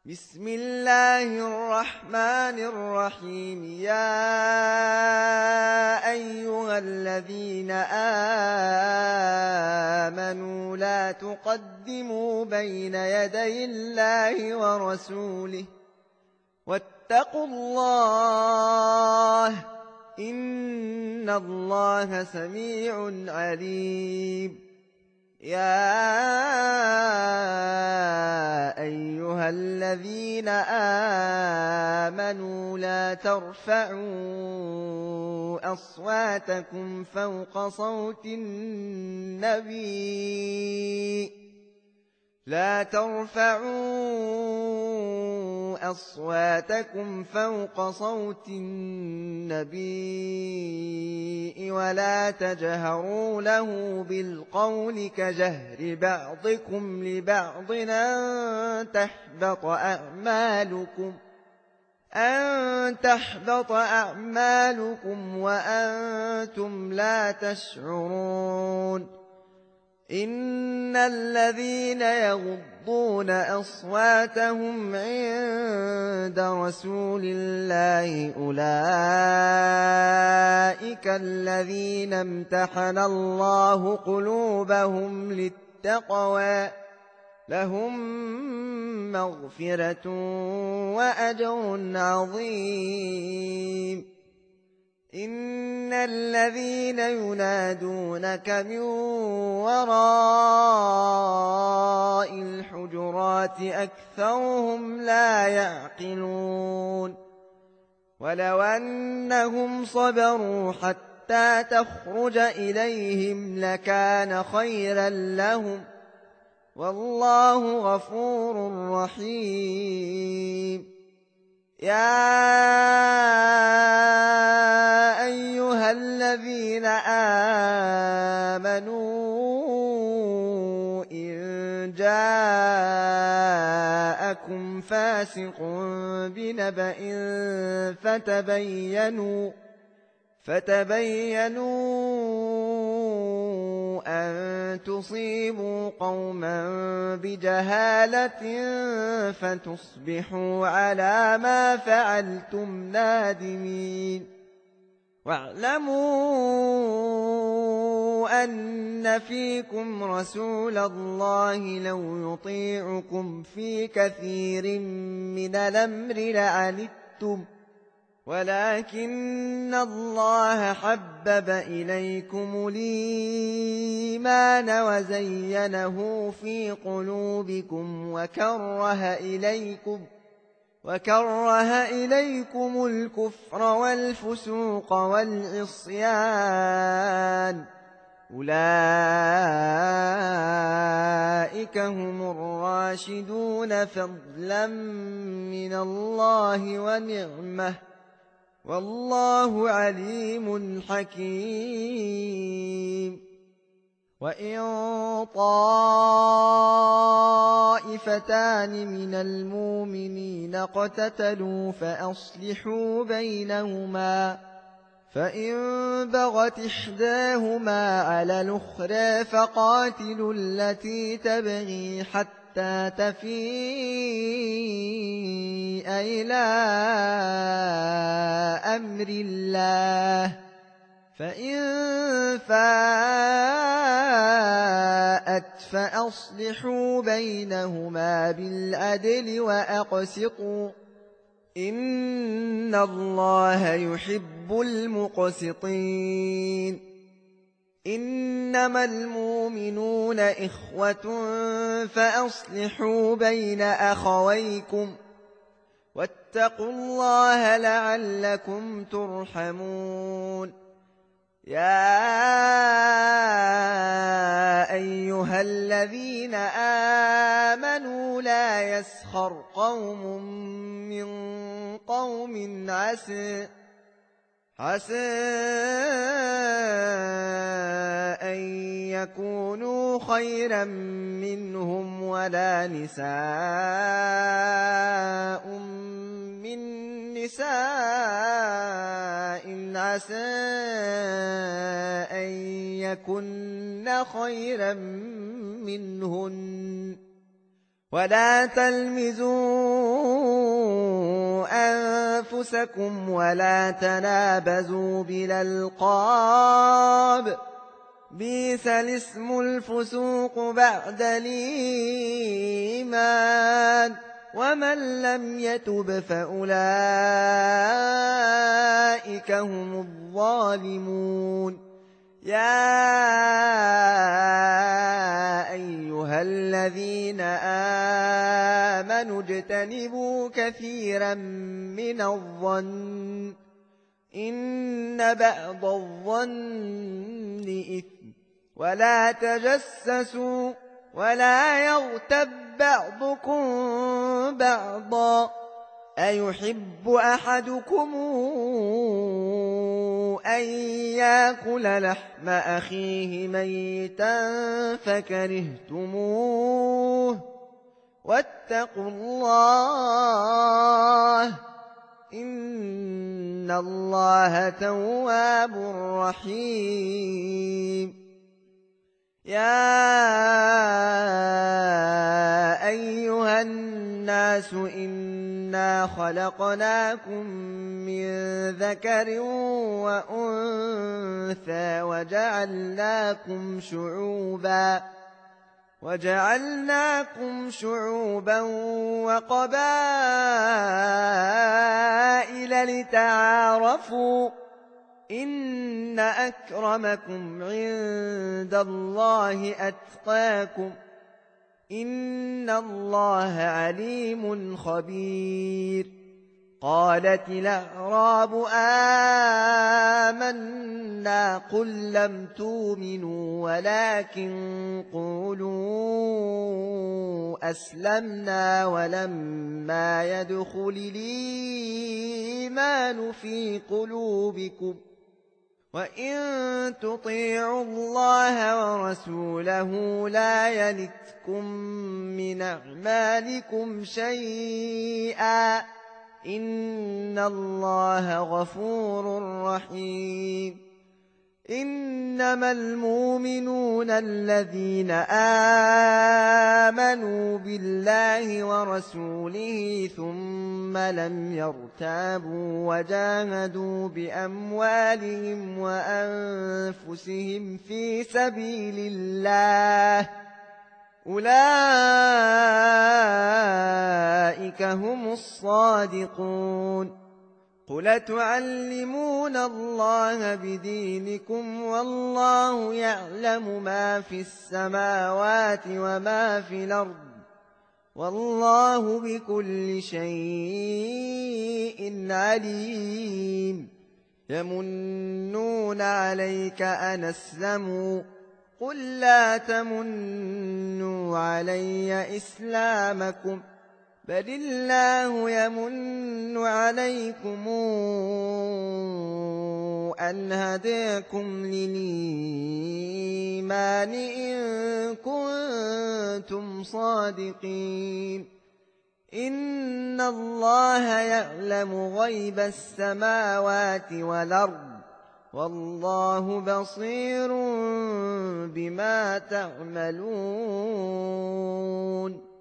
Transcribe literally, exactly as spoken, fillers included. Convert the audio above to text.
بسم الله الرحمن الرحيم. يا أيها الذين آمنوا لا تقدموا بين يدي الله ورسوله واتقوا الله إن الله سميع عليم. يا أيها الذين آمنوا لا ترفعوا أصواتكم فوق صوت النبي لا ترفعوا أصواتكم فوق صوت النبي ولا تجهروا له بالقول كجهر بعضكم لبعض أن تحبط أعمالكم أن تحبط أعمالكم وأنتم لا تشعرون. إن الذين يغضون أصواتهم عند رسول الله أولئك الذين امتحن الله قلوبهم للتقوى لهم مغفرة وأجر عظيم. إن الذين ينادونك من وراء الحجرات أكثرهم لا يعقلون. ولو أنهم صبروا حتى تخرج إليهم لكان خيرا لهم والله غفور رحيم. يا أيها الذين آمنوا إن جاءكم فاسق بنبأ فتبينوا فتبينوا أن تصيبوا قوما بجهالة فتصبحوا على ما فعلتم نادمين. واعلموا أن فيكم رسول الله لو يطيعكم في كثير من الأمر لعنتم ولكن الله حبب إليكم الإيمان وزينه في قلوبكم وكره إليكم وكره إليكم الكفر والفسوق والعصيان أولئك هم الراشدون فضلا من الله ونعمة والله عليم حكيم. وإن طائفتان من المؤمنين اقتتلوا فأصلحوا بينهما فإن بغت إحداهما على الأخرى فقاتلوا التي تبغي حتى تفيء إلى أمر الله فإن فاءت فأصلحوا بينهما بالعدل وأقسطوا إن الله يحب المقسطين. إنما المؤمنون إخوة فأصلحوا بين أخويكم واتقوا الله لعلكم ترحمون. يا أيها الذين آمنوا لا يسخر قوم من قوم عسى عسى أن يكونوا خيرا منهم ولا نساء من نساء عسى أن يكن خيرا منهن ولا تلمزوا أنفسكم ولا تنابزوا بالألقاب بئس الاسم الفسوق بعد الإيمان ومن لم يتب فأولئك هم الظالمون يا أيها الذين آمنوا اجتنبوا كثيرا من الظن إن بعض الظن إثم ولا تجسسوا ولا يغتب بعضكم بعضا أيحب أحدكم أن يأكل لحم أخيه ميتا فكرهتموه واتقوا الله إن الله تواب رحيم يا أيها الناس إنا خلقناكم من ذكر وأنثى وجعلناكم شعوبا وجعلناكم شعوبا وقبائل لتعارفوا إن أكرمكم عند الله أتقاكم إن الله عليم خبير قالت الأعراب آمنا قل لم تؤمنوا ولكن قولوا أسلمنا ولما يدخل الإيمان في قلوبكم وإن تطيعوا الله ورسوله لا يلتكم من أعمالكم شيئا إن الله غفور رحيم إنما المؤمنون الذين آمنوا بالله ورسوله ثم لم يرتابوا وجاهدوا بأموالهم وأنفسهم في سبيل الله أولئك هم الصادقون قل تعلمون الله بدينكم والله يعلم ما في السماوات وما في الأرض والله بكل شيء عليم يمنون عليك أن أسلموا قل لا تمنوا علي إسلامكم بل الله يمن عليكم أن هداكم للإيمان إن كنتم صادقين إن الله يعلم غيب السماوات والأرض والله بصير بما تعملون